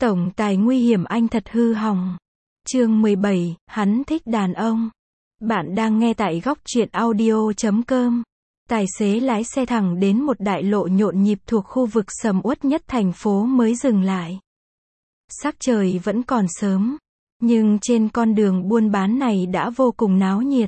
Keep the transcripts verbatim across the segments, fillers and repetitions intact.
Tổng tài nguy hiểm anh thật hư hỏng. Chương mười bảy, hắn thích đàn ông. Bạn đang nghe tại góc truyện audio chấm com. Tài xế lái xe thẳng đến một đại lộ nhộn nhịp thuộc khu vực sầm uất nhất thành phố mới dừng lại. Sắc trời vẫn còn sớm, nhưng trên con đường buôn bán này đã vô cùng náo nhiệt.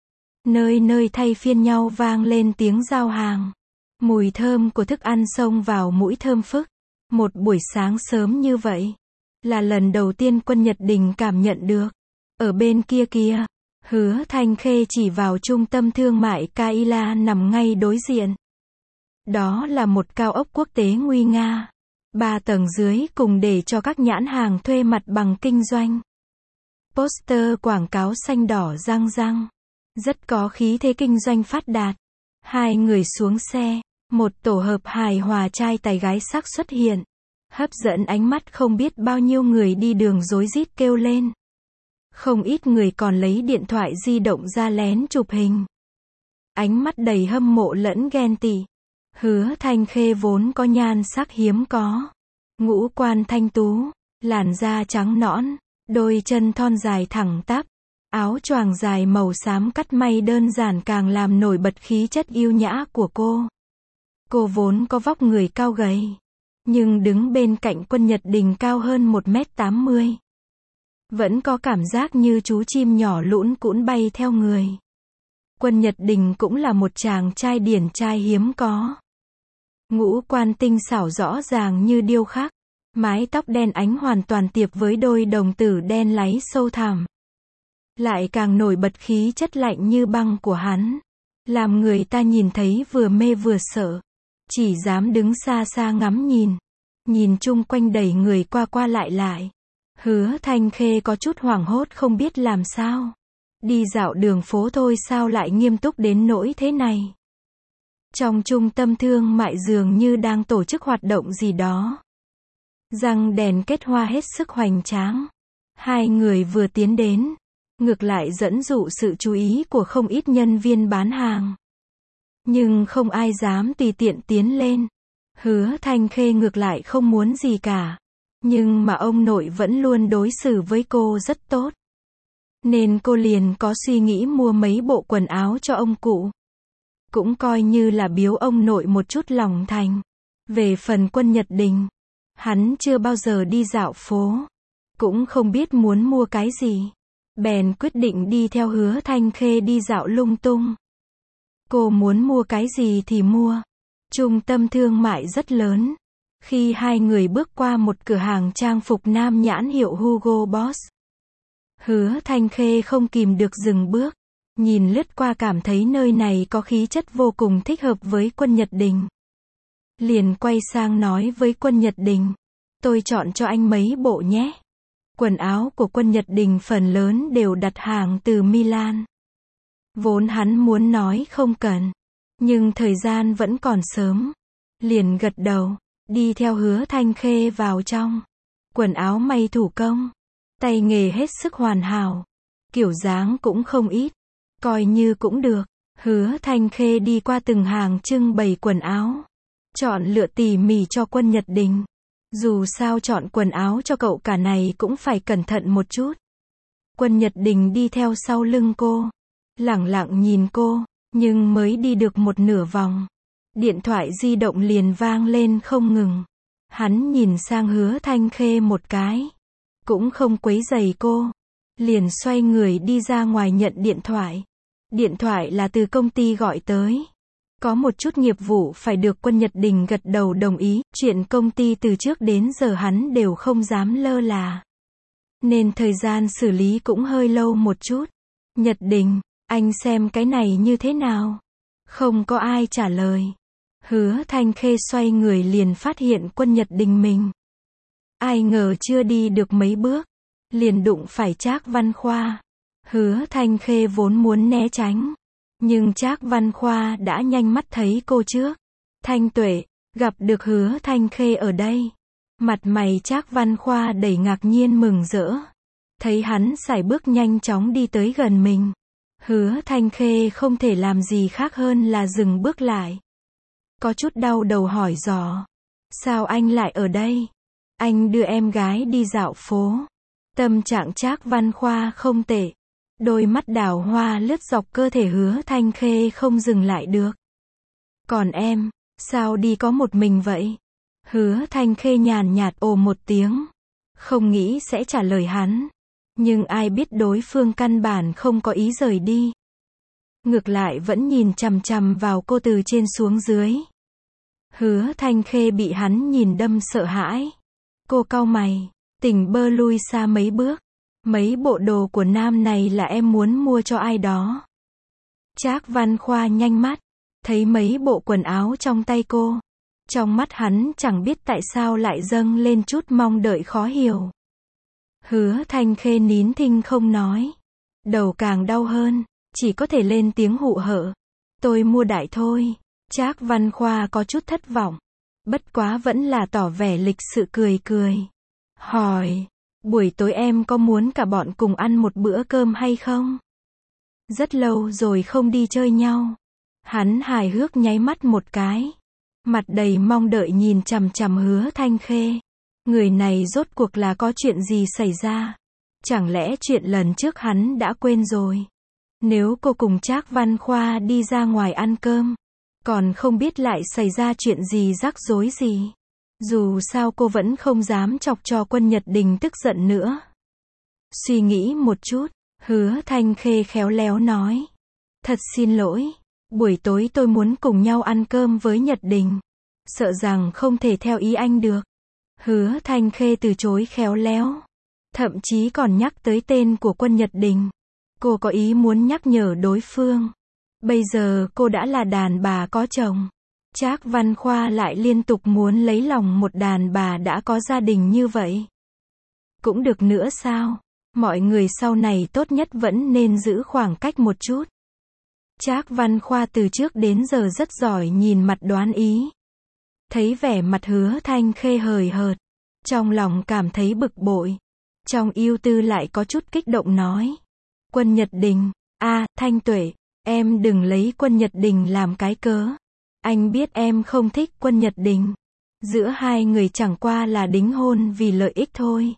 Nơi nơi thay phiên nhau vang lên tiếng giao hàng. Mùi thơm của thức ăn xông vào mũi thơm phức. Một buổi sáng sớm như vậy, là lần đầu tiên Quân Nhật Đình cảm nhận được. Ở bên kia kia, Hứa Thanh Khê chỉ vào trung tâm thương mại Kaila nằm ngay đối diện. Đó là một cao ốc quốc tế nguy nga. Ba tầng dưới cùng để cho các nhãn hàng thuê mặt bằng kinh doanh. Poster quảng cáo xanh đỏ răng răng. Rất có khí thế kinh doanh phát đạt. Hai người xuống xe. Một tổ hợp hài hòa trai tài gái sắc xuất hiện. Hấp dẫn ánh mắt không biết bao nhiêu người đi đường rối rít kêu lên. Không ít người còn lấy điện thoại di động ra lén chụp hình. Ánh mắt đầy hâm mộ lẫn ghen tị. Hứa Thanh Khê vốn có nhan sắc hiếm có. Ngũ quan thanh tú, làn da trắng nõn, đôi chân thon dài thẳng tắp. Áo choàng dài màu xám cắt may đơn giản càng làm nổi bật khí chất yêu nhã của cô. Cô vốn có vóc người cao gầy, nhưng đứng bên cạnh Quân Nhật Đình cao hơn một mét tám mươi. Vẫn có cảm giác như chú chim nhỏ lũn cũn bay theo người. Quân Nhật Đình cũng là một chàng trai điển trai hiếm có. Ngũ quan tinh xảo rõ ràng như điêu khắc, mái tóc đen ánh hoàn toàn tiệp với đôi đồng tử đen láy sâu thẳm. Lại càng nổi bật khí chất lạnh như băng của hắn, làm người ta nhìn thấy vừa mê vừa sợ. Chỉ dám đứng xa xa ngắm nhìn. Nhìn chung quanh đầy người qua qua lại lại. Hứa Thanh Khê có chút hoảng hốt không biết làm sao. Đi dạo đường phố thôi sao lại nghiêm túc đến nỗi thế này. Trong trung tâm thương mại dường như đang tổ chức hoạt động gì đó. Răng đèn kết hoa hết sức hoành tráng. Hai người vừa tiến đến, ngược lại dẫn dụ sự chú ý của không ít nhân viên bán hàng. Nhưng không ai dám tùy tiện tiến lên. Hứa Thanh Khê ngược lại không muốn gì cả. Nhưng mà ông nội vẫn luôn đối xử với cô rất tốt. Nên cô liền có suy nghĩ mua mấy bộ quần áo cho ông cụ. Cũng coi như là biếu ông nội một chút lòng thành. Về phần Quân Nhật Đình, hắn chưa bao giờ đi dạo phố. Cũng không biết muốn mua cái gì. Bèn quyết định đi theo Hứa Thanh Khê đi dạo lung tung. Cô muốn mua cái gì thì mua. Trung tâm thương mại rất lớn. Khi hai người bước qua một cửa hàng trang phục nam nhãn hiệu Hugo Boss, Hứa Thanh Khê không kìm được dừng bước. Nhìn lướt qua cảm thấy nơi này có khí chất vô cùng thích hợp với Quân Nhật Đình. Liền quay sang nói với Quân Nhật Đình. Tôi chọn cho anh mấy bộ nhé. Quần áo của Quân Nhật Đình phần lớn đều đặt hàng từ Milan. Vốn hắn muốn nói không cần. Nhưng thời gian vẫn còn sớm. Liền gật đầu. Đi theo Hứa Thanh Khê vào trong. Quần áo may thủ công. Tay nghề hết sức hoàn hảo. Kiểu dáng cũng không ít. Coi như cũng được. Hứa Thanh Khê đi qua từng hàng trưng bày quần áo. Chọn lựa tỉ mỉ cho Quân Nhật Đình. Dù sao chọn quần áo cho cậu cả này cũng phải cẩn thận một chút. Quân Nhật Đình đi theo sau lưng cô. Lẳng lặng nhìn cô. Nhưng mới đi được một nửa vòng. Điện thoại di động liền vang lên không ngừng. Hắn nhìn sang Hứa Thanh Khê một cái. Cũng không quấy rầy cô. Liền xoay người đi ra ngoài nhận điện thoại. Điện thoại là từ công ty gọi tới. Có một chút nghiệp vụ phải được Quân Nhật Đình gật đầu đồng ý. Chuyện công ty từ trước đến giờ hắn đều không dám lơ là. Nên thời gian xử lý cũng hơi lâu một chút. Nhật Đình, anh xem cái này như thế nào? Không có ai trả lời. Hứa Thanh Khê xoay người liền phát hiện Quân Nhật Đình mình. Ai ngờ chưa đi được mấy bước. Liền đụng phải Trác Văn Khoa. Hứa Thanh Khê vốn muốn né tránh. Nhưng Trác Văn Khoa đã nhanh mắt thấy cô trước. Thanh Tuệ, gặp được Hứa Thanh Khê ở đây. Mặt mày Trác Văn Khoa đầy ngạc nhiên mừng rỡ. Thấy hắn sải bước nhanh chóng đi tới gần mình. Hứa Thanh Khê không thể làm gì khác hơn là dừng bước lại. Có chút đau đầu hỏi dò. Sao anh lại ở đây? Anh đưa em gái đi dạo phố. Tâm trạng Trác Văn Khoa không tệ. Đôi mắt đào hoa lướt dọc cơ thể Hứa Thanh Khê không dừng lại được. Còn em, sao đi có một mình vậy? Hứa Thanh Khê nhàn nhạt ồ một tiếng. Không nghĩ sẽ trả lời hắn. Nhưng ai biết đối phương căn bản không có ý rời đi. Ngược lại vẫn nhìn chằm chằm vào cô từ trên xuống dưới. Hứa Thanh Khê bị hắn nhìn đâm sợ hãi. Cô cau mày, tỉnh bơ lui xa mấy bước. Mấy bộ đồ của nam này là em muốn mua cho ai đó. Trác Văn Khoa nhanh mắt, thấy mấy bộ quần áo trong tay cô. Trong mắt hắn chẳng biết tại sao lại dâng lên chút mong đợi khó hiểu. Hứa Thanh Khê nín thinh không nói. Đầu càng đau hơn, chỉ có thể lên tiếng hụ hở. Tôi mua đại thôi. Trác Văn Khoa có chút thất vọng. Bất quá vẫn là tỏ vẻ lịch sự cười cười. Hỏi, buổi tối em có muốn cả bọn cùng ăn một bữa cơm hay không? Rất lâu rồi không đi chơi nhau. Hắn hài hước nháy mắt một cái. Mặt đầy mong đợi nhìn chằm chằm Hứa Thanh Khê. Người này rốt cuộc là có chuyện gì xảy ra? Chẳng lẽ chuyện lần trước hắn đã quên rồi? Nếu cô cùng Trác Văn Khoa đi ra ngoài ăn cơm, còn không biết lại xảy ra chuyện gì rắc rối gì. Dù sao cô vẫn không dám chọc cho Quân Nhật Đình tức giận nữa. Suy nghĩ một chút, Hứa Thanh Khê khéo léo nói. Thật xin lỗi, buổi tối tôi muốn cùng nhau ăn cơm với Nhật Đình. Sợ rằng không thể theo ý anh được. Hứa Thanh Khê từ chối khéo léo. Thậm chí còn nhắc tới tên của Quân Nhật Đình. Cô có ý muốn nhắc nhở đối phương. Bây giờ cô đã là đàn bà có chồng. Trác Văn Khoa lại liên tục muốn lấy lòng một đàn bà đã có gia đình như vậy. Cũng được nữa sao? Mọi người sau này tốt nhất vẫn nên giữ khoảng cách một chút. Trác Văn Khoa từ trước đến giờ rất giỏi nhìn mặt đoán ý. Thấy vẻ mặt Hứa Thanh Khê hời hợt. Trong lòng cảm thấy bực bội. Trong ưu tư lại có chút kích động nói. Quân Nhật Đình, a à, Thanh Tuệ, em đừng lấy Quân Nhật Đình làm cái cớ. Anh biết em không thích Quân Nhật Đình. Giữa hai người chẳng qua là đính hôn vì lợi ích thôi.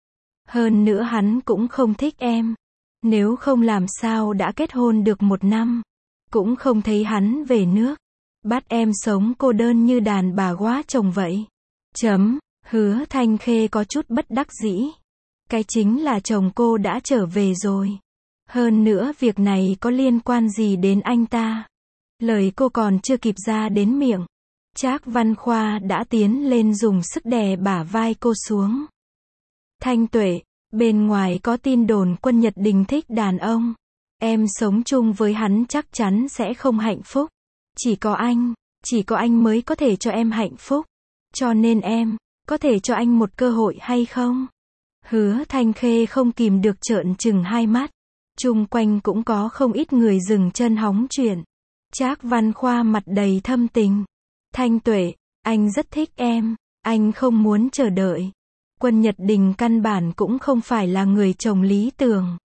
Hơn nữa hắn cũng không thích em. Nếu không làm sao đã kết hôn được một năm. Cũng không thấy hắn về nước. Bắt em sống cô đơn như đàn bà quá chồng vậy. Chấm, Hứa Thanh Khê có chút bất đắc dĩ. Cái chính là chồng cô đã trở về rồi. Hơn nữa việc này có liên quan gì đến anh ta? Lời cô còn chưa kịp ra đến miệng. Trác Văn Khoa đã tiến lên dùng sức đè bả vai cô xuống. Thanh Tuệ, bên ngoài có tin đồn Quân Nhật Đình thích đàn ông. Em sống chung với hắn chắc chắn sẽ không hạnh phúc. Chỉ có anh, chỉ có anh mới có thể cho em hạnh phúc. Cho nên em, có thể cho anh một cơ hội hay không? Hứa Thanh Khê không kìm được trợn trừng hai mắt. Chung quanh cũng có không ít người dừng chân hóng chuyện. Trác Văn Khoa mặt đầy thâm tình. Thanh Tuệ, anh rất thích em. Anh không muốn chờ đợi. Quân Nhật Đình căn bản cũng không phải là người chồng lý tưởng.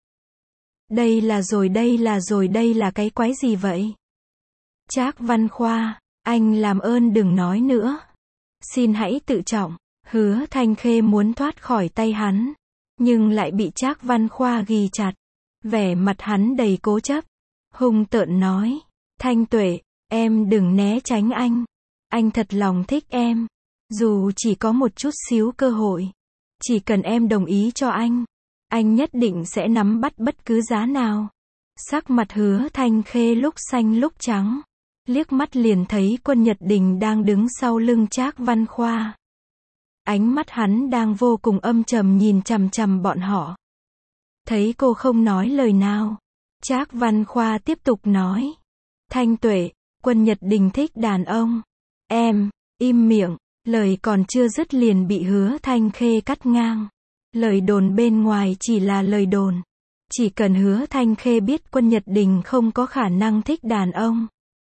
Đây là rồi đây là rồi đây là cái quái gì vậy? Trác Văn Khoa, anh làm ơn đừng nói nữa. Xin hãy tự trọng. Hứa Thanh Khê muốn thoát khỏi tay hắn. Nhưng lại bị Trác Văn Khoa ghì chặt. Vẻ mặt hắn đầy cố chấp. Hung tợn nói. Thanh Tuệ, em đừng né tránh anh. Anh thật lòng thích em. Dù chỉ có một chút xíu cơ hội. Chỉ cần em đồng ý cho anh. Anh nhất định sẽ nắm bắt bất cứ giá nào. Sắc mặt Hứa Thanh Khê lúc xanh lúc trắng. Liếc mắt liền thấy Quân Nhật Đình đang đứng sau lưng Trác Văn Khoa. Ánh mắt hắn đang vô cùng âm trầm nhìn chằm chằm bọn họ. Thấy cô không nói lời nào. Trác Văn Khoa tiếp tục nói. Thanh Tuệ, Quân Nhật Đình thích đàn ông. Em, im miệng. Lời còn chưa dứt liền bị Hứa Thanh Khê cắt ngang. Lời đồn bên ngoài chỉ là lời đồn. Chỉ cần Hứa Thanh Khê biết Quân Nhật Đình không có khả năng thích đàn ông.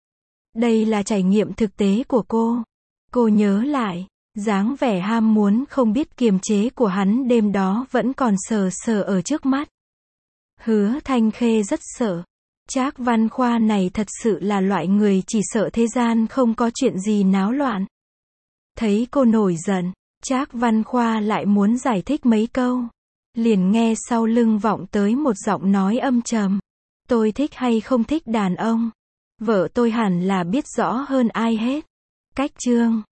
Đây là trải nghiệm thực tế của cô. Cô nhớ lại, dáng vẻ ham muốn không biết kiềm chế của hắn đêm đó vẫn còn sờ sờ ở trước mắt. Hứa Thanh Khê rất sợ. Trác Văn Khoa này thật sự là loại người chỉ sợ thế gian không có chuyện gì náo loạn. Thấy cô nổi giận, Trác Văn Khoa lại muốn giải thích mấy câu. Liền nghe sau lưng vọng tới một giọng nói âm trầm. Tôi thích hay không thích đàn ông? Vợ tôi hẳn là biết rõ hơn ai hết. Cách chương